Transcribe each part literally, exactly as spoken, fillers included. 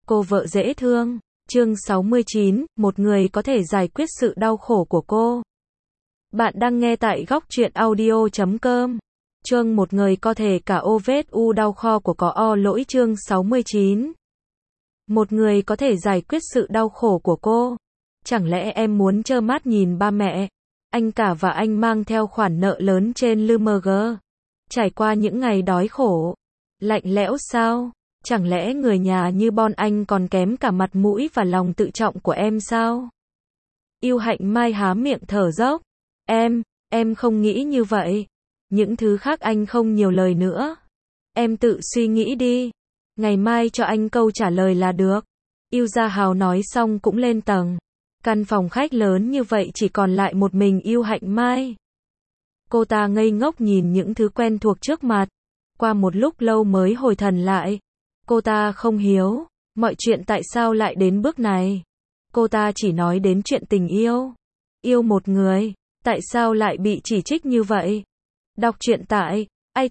Cô vợ dễ thương. Chương sáu mươi chín, một người có thể giải quyết sự đau khổ của cô. Bạn đang nghe tại góc truyện audio chấm com. Chương một người có thể cả ô vết u đau kho của có o lỗi chương sáu mươi chín. Một người có thể giải quyết sự đau khổ của cô. Chẳng lẽ em muốn trơ mắt nhìn ba mẹ, anh cả và anh mang theo khoản nợ lớn trên lưng mg, trải qua những ngày đói khổ, lạnh lẽo sao? Chẳng lẽ người nhà như bọn anh còn kém cả mặt mũi và lòng tự trọng của em sao? Yêu Hạnh Mai há miệng thở dốc. Em, em không nghĩ như vậy. Những thứ khác anh không nhiều lời nữa. Em tự suy nghĩ đi. Ngày mai cho anh câu trả lời là được. Yêu Gia Hào nói xong cũng lên tầng. Căn phòng khách lớn như vậy chỉ còn lại một mình Yêu Hạnh Mai. Cô ta ngây ngốc nhìn những thứ quen thuộc trước mặt. Qua một lúc lâu mới hồi thần lại. Cô ta không hiểu, mọi chuyện tại sao lại đến bước này. Cô ta chỉ nói đến chuyện tình yêu. Yêu một người, tại sao lại bị chỉ trích như vậy? Đọc truyện tại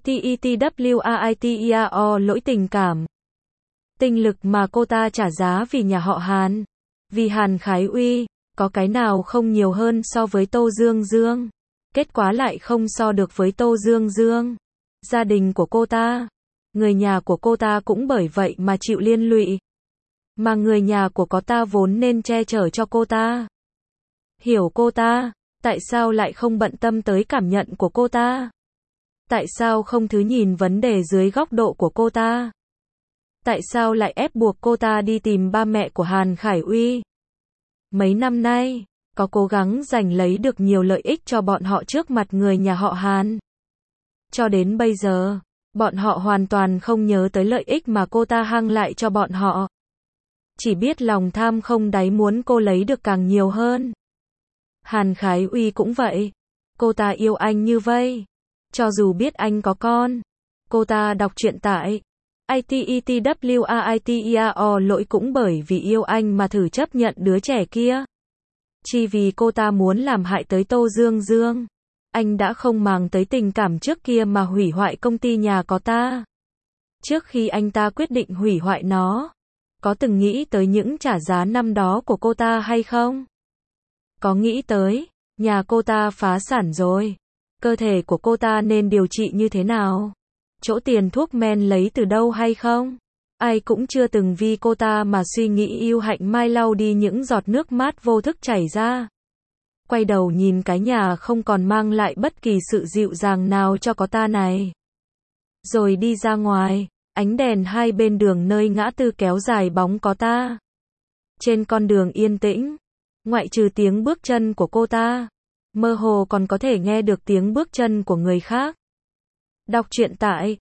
itetwriteo lỗi tình cảm. Tinh lực mà cô ta trả giá vì nhà họ Hàn, vì Hàn Khải Uy, có cái nào không nhiều hơn so với Tô Dương Dương. Kết quả lại không so được với Tô Dương Dương. Gia đình của cô ta, người nhà của cô ta cũng bởi vậy mà chịu liên lụy. Mà người nhà của cô ta vốn nên che chở cho cô ta, hiểu cô ta, tại sao lại không bận tâm tới cảm nhận của cô ta? Tại sao không thứ nhìn vấn đề dưới góc độ của cô ta? Tại sao lại ép buộc cô ta đi tìm ba mẹ của Hàn Khải Uy? Mấy năm nay, có cố gắng giành lấy được nhiều lợi ích cho bọn họ trước mặt người nhà họ Hàn. Cho đến bây giờ, bọn họ hoàn toàn không nhớ tới lợi ích mà cô ta hăng lại cho bọn họ. Chỉ biết lòng tham không đáy muốn cô lấy được càng nhiều hơn. Hàn Khải Uy cũng vậy. Cô ta yêu anh như vây. Cho dù biết anh có con. Cô ta đọc truyện tại itetwriteo lỗi cũng bởi vì yêu anh mà thử chấp nhận đứa trẻ kia. Chỉ vì cô ta muốn làm hại tới Tô Dương Dương. Anh đã không màng tới tình cảm trước kia mà hủy hoại công ty nhà có ta. Trước khi anh ta quyết định hủy hoại nó, có từng nghĩ tới những trả giá năm đó của cô ta hay không? Có nghĩ tới, nhà cô ta phá sản rồi. Cơ thể của cô ta nên điều trị như thế nào? Chỗ tiền thuốc men lấy từ đâu hay không? Ai cũng chưa từng vì cô ta mà suy nghĩ. Yêu Hạnh Mai lau đi những giọt nước mắt vô thức chảy ra. Quay đầu nhìn cái nhà không còn mang lại bất kỳ sự dịu dàng nào cho cô ta này. Rồi đi ra ngoài, ánh đèn hai bên đường nơi ngã tư kéo dài bóng cô ta. Trên con đường yên tĩnh, ngoại trừ tiếng bước chân của cô ta, mơ hồ còn có thể nghe được tiếng bước chân của người khác. Đọc truyện tại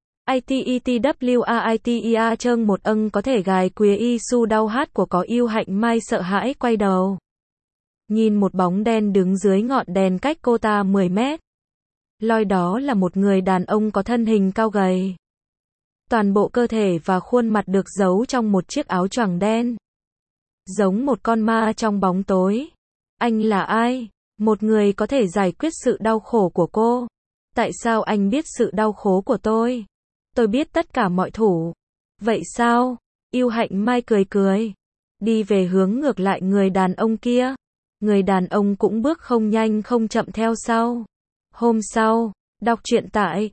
itetwriteo chương một âng có thể gài quía y su đau hát của có Yêu Hạnh Mai sợ hãi quay đầu. Nhìn một bóng đen đứng dưới ngọn đèn cách cô ta mười mét. Loi đó là một người đàn ông có thân hình cao gầy. Toàn bộ cơ thể và khuôn mặt được giấu trong một chiếc áo choàng đen. Giống một con ma trong bóng tối. Anh là ai? Một người có thể giải quyết sự đau khổ của cô. Tại sao anh biết sự đau khổ của tôi? Tôi biết tất cả mọi thủ. Vậy sao? Yêu Hạnh Mai cười cười. Đi về hướng ngược lại người đàn ông kia. Người đàn ông cũng bước không nhanh không chậm theo sau. Hôm sau, đọc truyện tại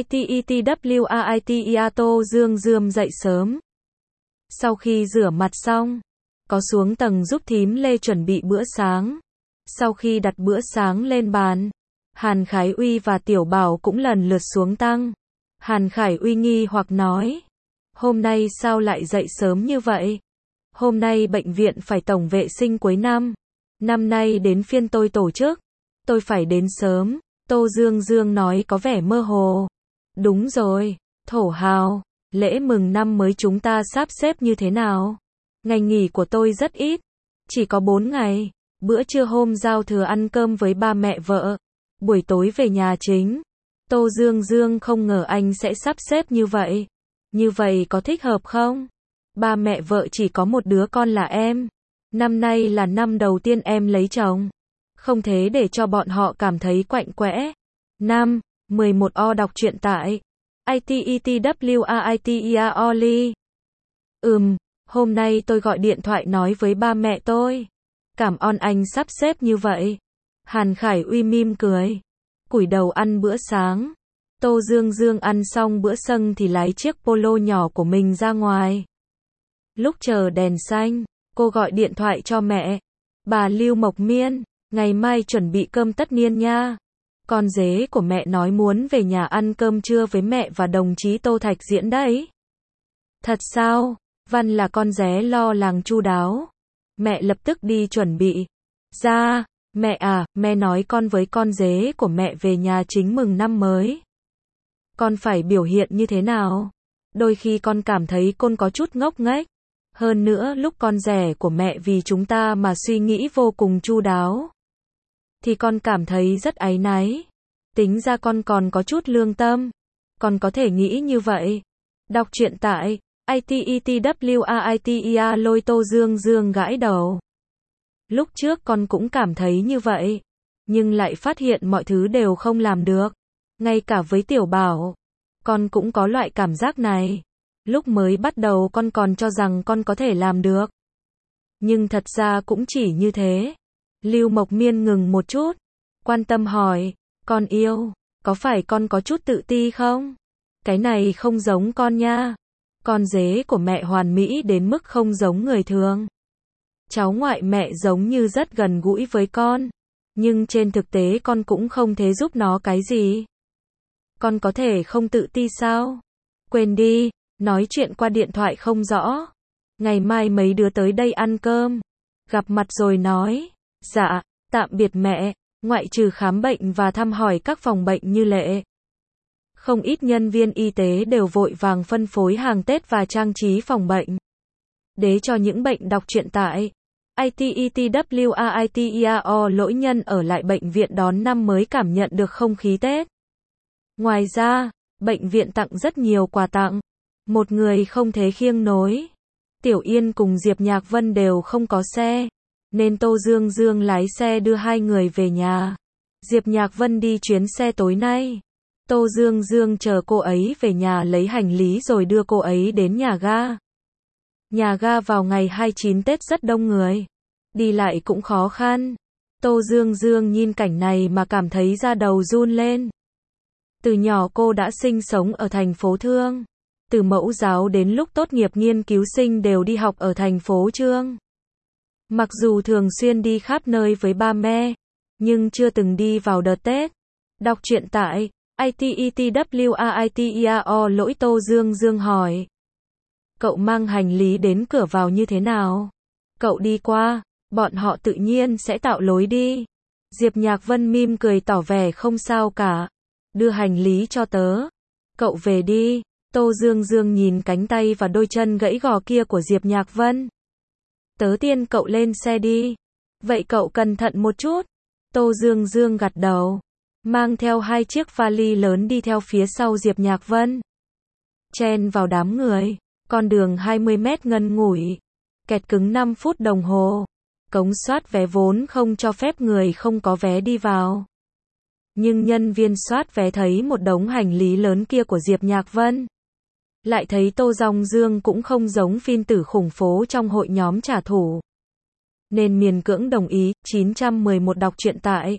itetwriteo Tô Dương Dương dậy sớm. Sau khi rửa mặt xong, có xuống tầng giúp thím Lê chuẩn bị bữa sáng. Sau khi đặt bữa sáng lên bàn, Hàn Khải Uy và Tiểu Bảo cũng lần lượt xuống tăng. Hàn Khải Uy nghi hoặc nói, hôm nay sao lại dậy sớm như vậy? Hôm nay bệnh viện phải tổng vệ sinh cuối năm. Năm nay đến phiên tôi tổ chức. Tôi phải đến sớm. Tô Dương Dương nói có vẻ mơ hồ. Đúng rồi, Thổ Hào, lễ mừng năm mới chúng ta sắp xếp như thế nào? Ngày nghỉ của tôi rất ít. Chỉ có bốn ngày. Bữa trưa hôm giao thừa ăn cơm với ba mẹ vợ. Buổi tối về nhà chính. Tô Dương Dương không ngờ anh sẽ sắp xếp như vậy. Như vậy có thích hợp không? Ba mẹ vợ chỉ có một đứa con là em. Năm nay là năm đầu tiên em lấy chồng. Không thế để cho bọn họ cảm thấy quạnh quẽ. Năm, mười một o đọc truyện tại itetwriteo. Ừm, Hôm nay tôi gọi điện thoại nói với ba mẹ tôi. Cảm ơn anh sắp xếp như vậy. Hàn Khải Uy mỉm cười. Cúi đầu ăn bữa sáng. Tô Dương Dương ăn xong bữa sâng thì lái chiếc Polo nhỏ của mình ra ngoài. Lúc chờ đèn xanh, cô gọi điện thoại cho mẹ. Bà Lưu Mộc Miên, ngày mai chuẩn bị cơm tất niên nha. Con dế của mẹ nói muốn về nhà ăn cơm trưa với mẹ và đồng chí Tô Thạch Diễn đấy. Thật sao? Văn là con dế lo lắng chu đáo. Mẹ lập tức đi chuẩn bị. Ra, mẹ à, mẹ nói con với con dế của mẹ về nhà chính mừng năm mới. Con phải biểu hiện như thế nào? Đôi khi con cảm thấy con có chút ngốc nghếch. Hơn nữa lúc con rể của mẹ vì chúng ta mà suy nghĩ vô cùng chu đáo. Thì con cảm thấy rất áy náy. Tính ra con còn có chút lương tâm. Con có thể nghĩ như vậy. Đọc truyện tại ititwriter lôi Tô Dương Dương gãi đầu. Lúc trước con cũng cảm thấy như vậy. Nhưng lại phát hiện mọi thứ đều không làm được. Ngay cả với Tiểu Bảo. Con cũng có loại cảm giác này. Lúc mới bắt đầu con còn cho rằng con có thể làm được. Nhưng thật ra cũng chỉ như thế. Lưu Mộc Miên ngừng một chút. Quan tâm hỏi. Con yêu, có phải con có chút tự ti không? Cái này không giống con nha. Con dế của mẹ hoàn mỹ đến mức không giống người thường. Cháu ngoại mẹ giống như rất gần gũi với con. Nhưng trên thực tế con cũng không thể giúp nó cái gì. Con có thể không tự ti sao? Quên đi, nói chuyện qua điện thoại không rõ. Ngày mai mấy đứa tới đây ăn cơm. Gặp mặt rồi nói. Dạ, tạm biệt mẹ. Ngoại trừ khám bệnh và thăm hỏi các phòng bệnh như lệ. Không ít nhân viên y tế đều vội vàng phân phối hàng Tết và trang trí phòng bệnh. Để cho những bệnh đọc truyện tại ititwriter lỗi nhân ở lại bệnh viện đón năm mới cảm nhận được không khí Tết. Ngoài ra, bệnh viện tặng rất nhiều quà tặng. Một người không thể khiêng nối. Tiểu Yên cùng Diệp Nhạc Vân đều không có xe. Nên Tô Dương Dương lái xe đưa hai người về nhà. Diệp Nhạc Vân đi chuyến xe tối nay. Tô Dương Dương chờ cô ấy về nhà lấy hành lý rồi đưa cô ấy đến nhà ga. Nhà ga vào ngày hai mươi chín Tết rất đông người. Đi lại cũng khó khăn. Tô Dương Dương nhìn cảnh này mà cảm thấy da đầu run lên. Từ nhỏ cô đã sinh sống ở thành phố Thương. Từ mẫu giáo đến lúc tốt nghiệp nghiên cứu sinh đều đi học ở thành phố Trương. Mặc dù thường xuyên đi khắp nơi với ba mẹ, nhưng chưa từng đi vào đợt Tết. Đọc truyện tại ititwriter lỗi Tô Dương Dương hỏi. Cậu mang hành lý đến cửa vào như thế nào? Cậu đi qua, bọn họ tự nhiên sẽ tạo lối đi. Diệp Nhạc Vân mỉm cười tỏ vẻ không sao cả. Đưa hành lý cho tớ. Cậu về đi. Tô Dương Dương nhìn cánh tay và đôi chân gãy gò kia của Diệp Nhạc Vân. Tớ tiên cậu lên xe đi. Vậy cậu cẩn thận một chút. Tô Dương Dương gật đầu. Mang theo hai chiếc vali lớn đi theo phía sau Diệp Nhạc Vân. Chen vào đám người. Con đường hai mươi mét ngần ngủi. Kẹt cứng năm phút đồng hồ. Cống soát vé vốn không cho phép người không có vé đi vào. Nhưng nhân viên soát vé thấy một đống hành lý lớn kia của Diệp Nhạc Vân. Lại thấy Tô Dương Dương cũng không giống phiên tử khủng phố trong hội nhóm trả thù. Nên miền cưỡng đồng ý. chín trăm mười một đọc truyện tại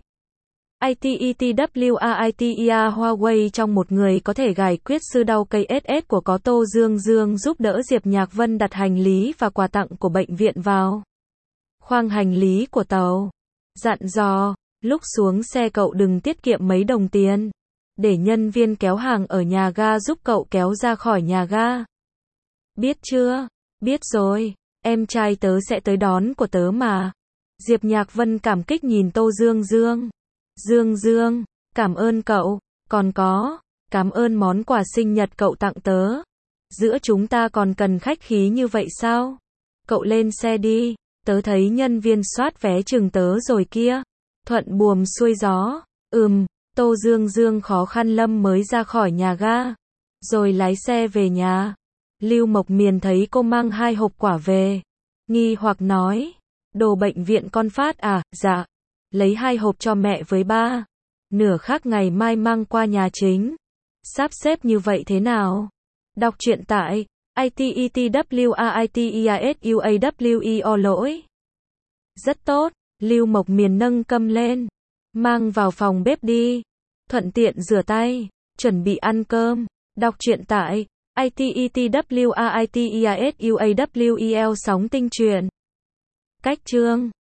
ititwriter Huawei trong một người có thể giải quyết sư đau cây ét ét của có Tô Dương Dương giúp đỡ Diệp Nhạc Vân đặt hành lý và quà tặng của bệnh viện vào khoang hành lý của tàu. Dặn dò, lúc xuống xe cậu đừng tiết kiệm mấy đồng tiền. Để nhân viên kéo hàng ở nhà ga giúp cậu kéo ra khỏi nhà ga. Biết chưa? Biết rồi, em trai tớ sẽ tới đón của tớ mà. Diệp Nhạc Vân cảm kích nhìn Tô Dương Dương. Dương Dương, cảm ơn cậu, còn có, cảm ơn món quà sinh nhật cậu tặng tớ. Giữa chúng ta còn cần khách khí như vậy sao? Cậu lên xe đi, tớ thấy nhân viên soát vé chừng tớ rồi kia. Thuận buồm xuôi gió, ừm. Tô Dương Dương khó khăn lâm mới ra khỏi nhà ga, rồi lái xe về nhà. Lưu Mộc Miên thấy cô mang hai hộp quả về, nghi hoặc nói, đồ bệnh viện con phát à? Dạ, lấy hai hộp cho mẹ với ba, nửa khác ngày mai mang qua nhà chính. Sắp xếp như vậy thế nào? Đọc truyện tại I T E T W A I T E I S U A W E O lỗi. Rất tốt, Lưu Mộc Miền nâng câm lên. Mang vào phòng bếp đi. Thuận tiện rửa tay. Chuẩn bị ăn cơm. Đọc truyện tại I T E T W A I T E I S U A W E L sóng tinh truyện. Cách chương